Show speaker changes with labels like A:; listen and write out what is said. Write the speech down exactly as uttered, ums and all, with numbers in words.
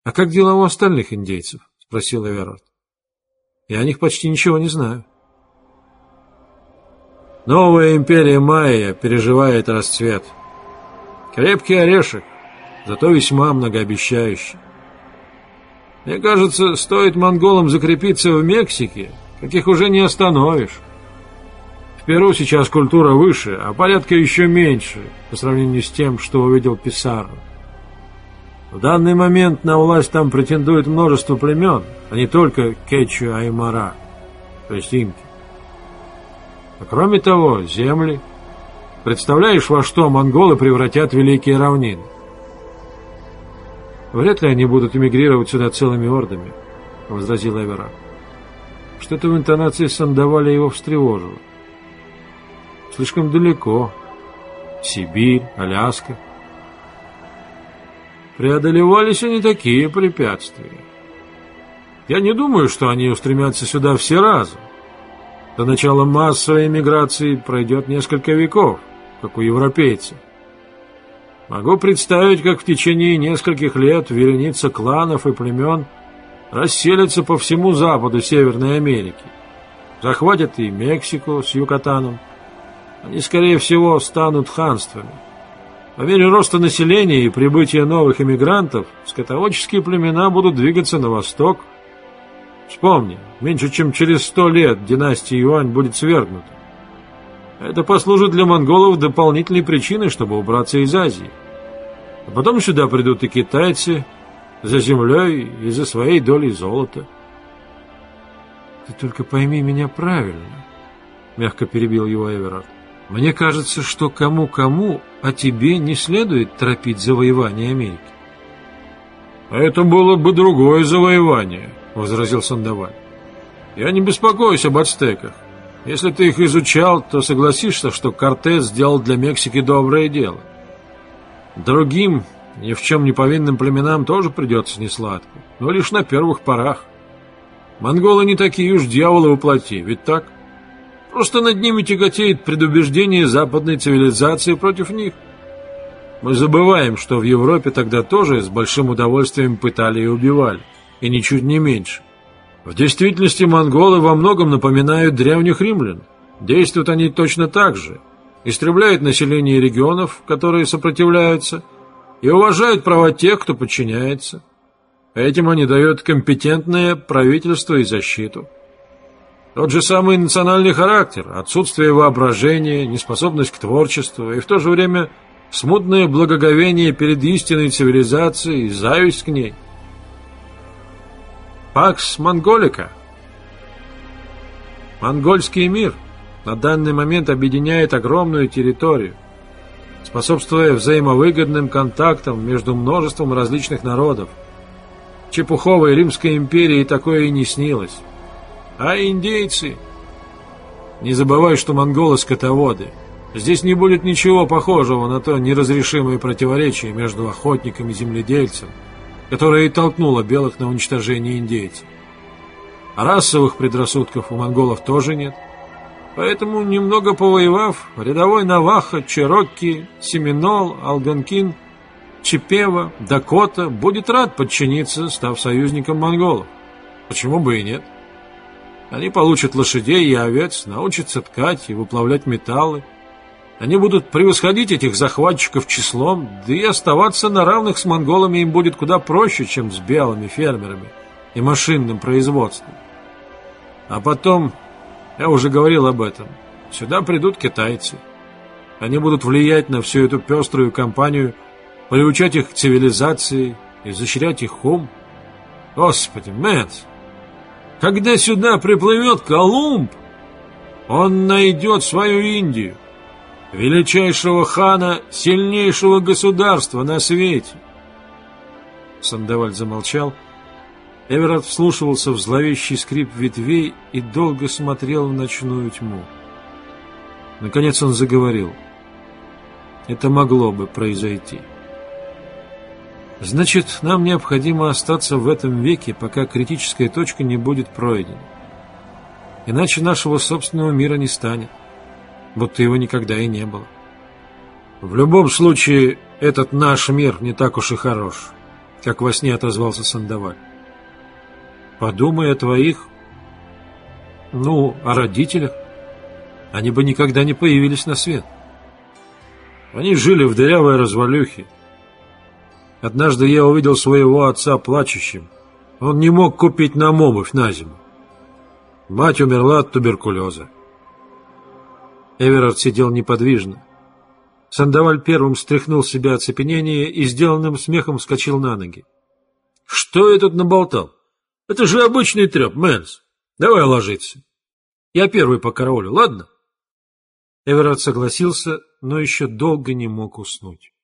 A: «А как дела у остальных индейцев?» — спросил Эверард. «Я о них почти ничего не знаю».
B: «Новая империя майя переживает расцвет. Крепкий орешек, зато весьма многообещающий. Мне кажется, стоит монголам закрепиться в Мексике, каких уже не остановишь. В Перу сейчас культура выше, а порядка еще меньше по сравнению с тем, что увидел Писарро. В данный момент на власть там претендует множество племен, а не только Кечу Аймара, то есть инки. А кроме того, земли. Представляешь, во что монголы превратят великие равнины?
A: Вряд ли они будут эмигрировать сюда целыми ордами, возразил Эверард. Что-то в интонации Сандаваля его встревожило. Слишком далеко. Сибирь, Аляска.
B: Преодолевались и не такие препятствия. Я не думаю, что они устремятся сюда все разом. До начала массовой эмиграции пройдет несколько веков, как у европейцев. Могу представить, как в течение нескольких лет вереница кланов и племен расселятся по всему западу Северной Америки. Захватят и Мексику с Юкатаном. Они, скорее всего, станут ханствами. По мере роста населения и прибытия новых эмигрантов, скотоводческие племена будут двигаться на восток. Вспомни, меньше чем через сто лет династия Юань будет свергнута. Это послужит для монголов дополнительной причиной, чтобы убраться из Азии. А потом сюда придут и китайцы за землей и за своей долей золота.
A: «Ты только пойми меня правильно», — мягко перебил его Эверард. «Мне кажется, что кому-кому, а тебе не следует торопить завоевание Америки».
B: «Это было бы другое завоевание», — возразил Сандаваль. «Я не беспокоюсь об ацтеках. Если ты их изучал, то согласишься, что Кортес сделал для Мексики доброе дело. Другим, ни в чем не повинным племенам тоже придется несладко, но лишь на первых порах. Монголы не такие уж дьяволы воплоти, ведь так? Просто над ними тяготеет предубеждение западной цивилизации против них. Мы забываем, что в Европе тогда тоже с большим удовольствием пытали и убивали, и ничуть не меньше. В действительности монголы во многом напоминают древних римлян. Действуют они точно так же. Истребляют население регионов, которые сопротивляются, и уважают права тех, кто подчиняется. Этим они дают компетентное правительство и защиту. Тот же самый национальный характер, отсутствие воображения, неспособность к творчеству и в то же время смутное благоговение перед истинной цивилизацией и зависть к ней. Пакс Монголика. Монгольский мир на данный момент объединяет огромную территорию, способствуя взаимовыгодным контактам между множеством различных народов. Чепуховой Римской империи такое и не снилось. А индейцы? Не забывай, что монголы скотоводы. Здесь не будет ничего похожего на то неразрешимое противоречие между охотником и земледельцем, которое и толкнуло белых на уничтожение индейцев. А расовых предрассудков у монголов тоже нет. Поэтому, немного повоевав, рядовой Навахо, Черокки, Семинол, Алганкин, Чипева, Дакота будет рад подчиниться, став союзником монголов. Почему бы и нет? Они получат лошадей и овец, научатся ткать и выплавлять металлы. Они будут превосходить этих захватчиков числом, да и оставаться на равных с монголами им будет куда проще, чем с белыми фермерами и машинным производством. А потом, я уже говорил об этом, сюда придут китайцы. Они будут влиять на всю эту пеструю компанию, приучать их к цивилизации, изощрять их ум. Господи, Мэнс, когда сюда приплывет Колумб, он найдет свою Индию, величайшего хана, сильнейшего государства на свете.
A: Сандаваль замолчал. Эверард вслушивался в зловещий скрип ветвей и долго смотрел в ночную тьму. Наконец он заговорил. Это могло бы произойти. Значит, нам необходимо остаться в этом веке, пока критическая точка не будет пройдена. Иначе нашего собственного мира не станет, будто его никогда и не было.
B: В любом случае, этот наш мир не так уж и хорош,
A: как во сне отозвался Сандоваль. Подумай о твоих, ну, о родителях. Они бы никогда не появились на свет. Они жили в дырявой развалюхе. Однажды я увидел своего отца плачущим. Он не мог купить нам обувь на зиму. Мать умерла от туберкулеза. Эверард сидел неподвижно. Сандоваль первым стряхнул с себя оцепенение и сделанным смехом вскочил на ноги. — Что я тут наболтал? Это же обычный треп, Мэнс. Давай ложиться. Я первый по караулю, ладно? Эверард согласился, но еще долго не мог уснуть.